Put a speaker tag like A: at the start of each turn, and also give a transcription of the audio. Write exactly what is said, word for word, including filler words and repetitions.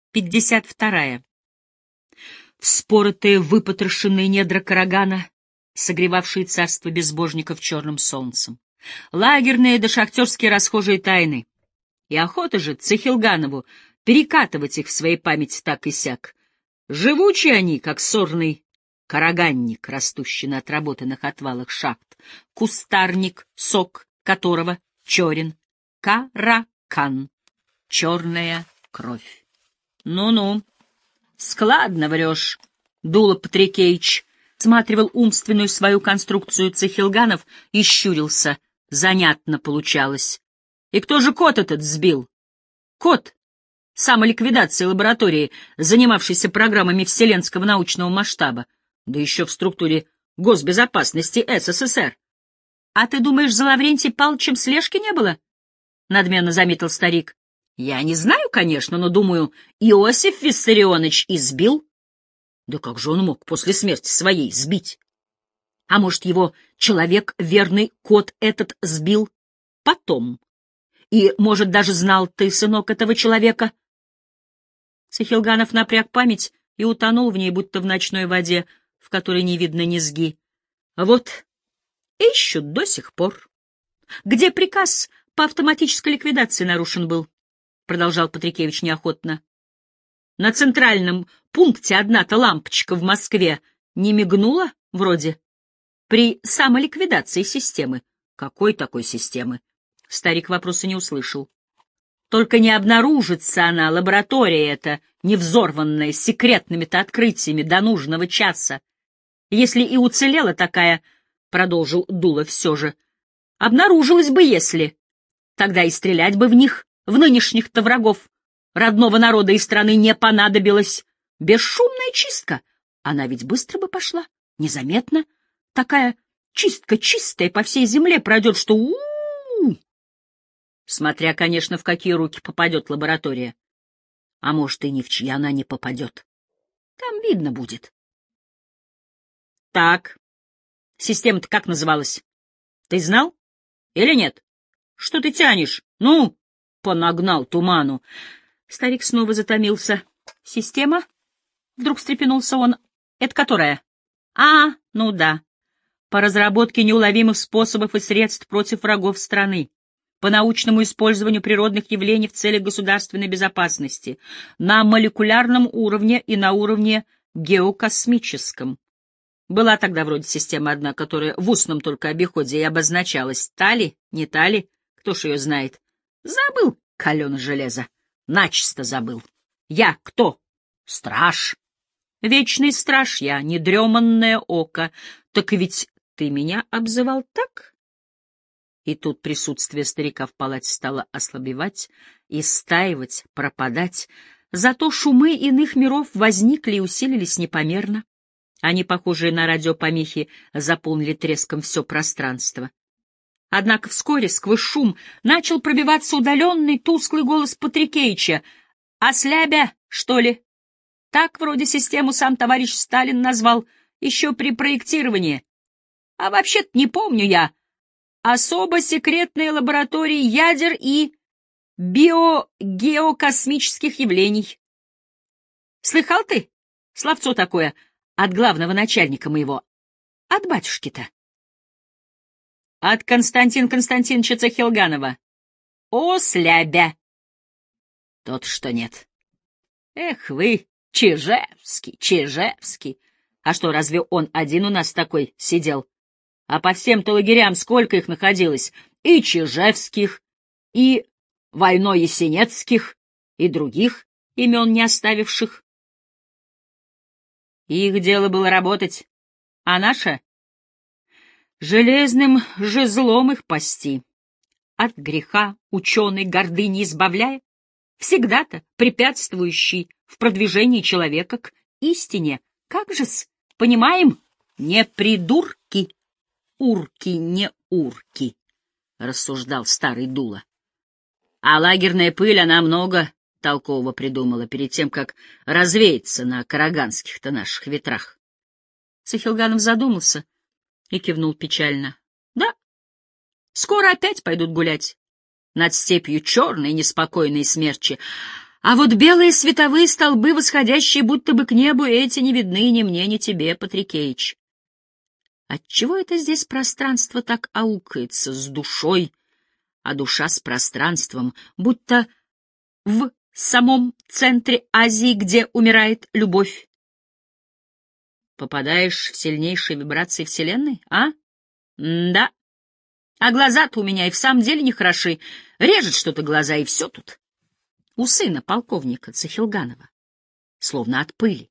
A: пятьдесят вторая. Вспоротые, выпотрошенные недра Карагана, согревавшие царство безбожников черным солнцем. Лагерные да шахтерские расхожие тайны. И охота же Цехилганову перекатывать их в своей памяти так и сяк. Живучие они, как сорный караганник, растущий на отработанных отвалах шахт, кустарник, сок которого черен, каракан, черная кровь. Ну-ну, складно врешь, Дула Патрикеич. Сматривал умственную свою конструкцию Цехилганов и щурился. Занятно получалось. И кто же кот этот сбил? Кот самоликвидации лаборатории, занимавшийся программами вселенского научного масштаба, да еще в структуре госбезопасности СССР. — А ты думаешь, за Лаврентием Павловичем слежки не было? — надменно заметил старик. — Я не знаю, конечно, но, думаю, Иосиф Виссарионович избил. Да как же он мог после смерти своей сбить? А может, его человек, верный кот этот, сбил потом? И, может, даже знал ты, сынок, этого человека? Цехилганов напряг память и утонул в ней, будто в ночной воде, в которой не видно низги. Вот ищут до сих пор. Где приказ по автоматической ликвидации нарушен был? Продолжал Патрикевич неохотно. На центральном пункте одна-то лампочка в Москве не мигнула, вроде, при самоликвидации системы. Какой такой системы? Старик вопроса не услышал. Только не обнаружится она, лаборатория эта, невзорванная, с секретными-то открытиями до нужного часа. Если и уцелела такая, — продолжил Дула все же, — обнаружилась бы, если. Тогда и стрелять бы в них, в нынешних-то врагов родного народа и страны, не понадобилось. Бесшумная чистка. Она ведь быстро бы пошла, незаметно. Такая чистка чистая по всей земле пройдет, что у-у-у. Смотря, конечно, в какие руки попадет лаборатория. А может, и ни в чьи она не попадет. Там видно будет. Так, система-то как называлась? Ты знал? Или нет? Что ты тянешь? Ну, понагнал туману. Старик снова затомился. Система? Вдруг встрепенулся он. Это которая? А, ну да. По разработке неуловимых способов и средств против врагов страны. По научному использованию природных явлений в целях государственной безопасности, на молекулярном уровне и на уровне геокосмическом. Была тогда вроде система одна, которая в устном только обиходе и обозначалась. Та ли, не та ли, кто ж ее знает. Забыл, каленое железо, начисто забыл. Я кто? Страж. Вечный страж я, недреманное око. Так ведь ты меня обзывал так? И тут присутствие старика в палате стало ослабевать, истаивать, пропадать. Зато шумы иных миров возникли и усилились непомерно. Они, похожие на радиопомехи, заполнили треском все пространство. Однако вскоре сквозь шум начал пробиваться удаленный тусклый голос Патрикеича. «Ослябя, что ли?» Так вроде систему сам товарищ Сталин назвал еще при проектировании. А вообще-то не помню я. Особо секретные лаборатории ядер и биогеокосмических явлений. Слыхал ты словцо такое от главного начальника моего? От батюшки-то. От Константина Константиновича Цехилганова. О, слябя! Тот, что нет. Эх вы, Чижевский, Чижевский. А что, разве он один у нас такой сидел? А по всем-то лагерям сколько их находилось? И Чижевских, и Войно-Ясенецких, и других имен не оставивших. Их дело было работать, а наше — железным жезлом их пасти. От греха ученый гордыни избавляя, всегда-то препятствующий в продвижении человека к истине. Как же-с, понимаем, не придурки. Урки, не урки, — рассуждал старый Дула. А лагерная пыль, она много толкового придумала перед тем, как развеяться на караганских-то наших ветрах. Цехилганов задумался и кивнул печально. Да, скоро опять пойдут гулять над степью черные неспокойные смерчи, А вот белые световые столбы, восходящие будто бы к небу, эти не видны ни мне, ни тебе, Патрикеич. Отчего это здесь пространство так аукается с душой, а душа с пространством, будто в самом центре Азии, где умирает любовь? Попадаешь в сильнейшие вибрации Вселенной, а? М-да. А глаза-то у меня и в самом деле нехороши. Режет что-то глаза, и все тут. У сына полковника Цихилганова. Словно от пыли.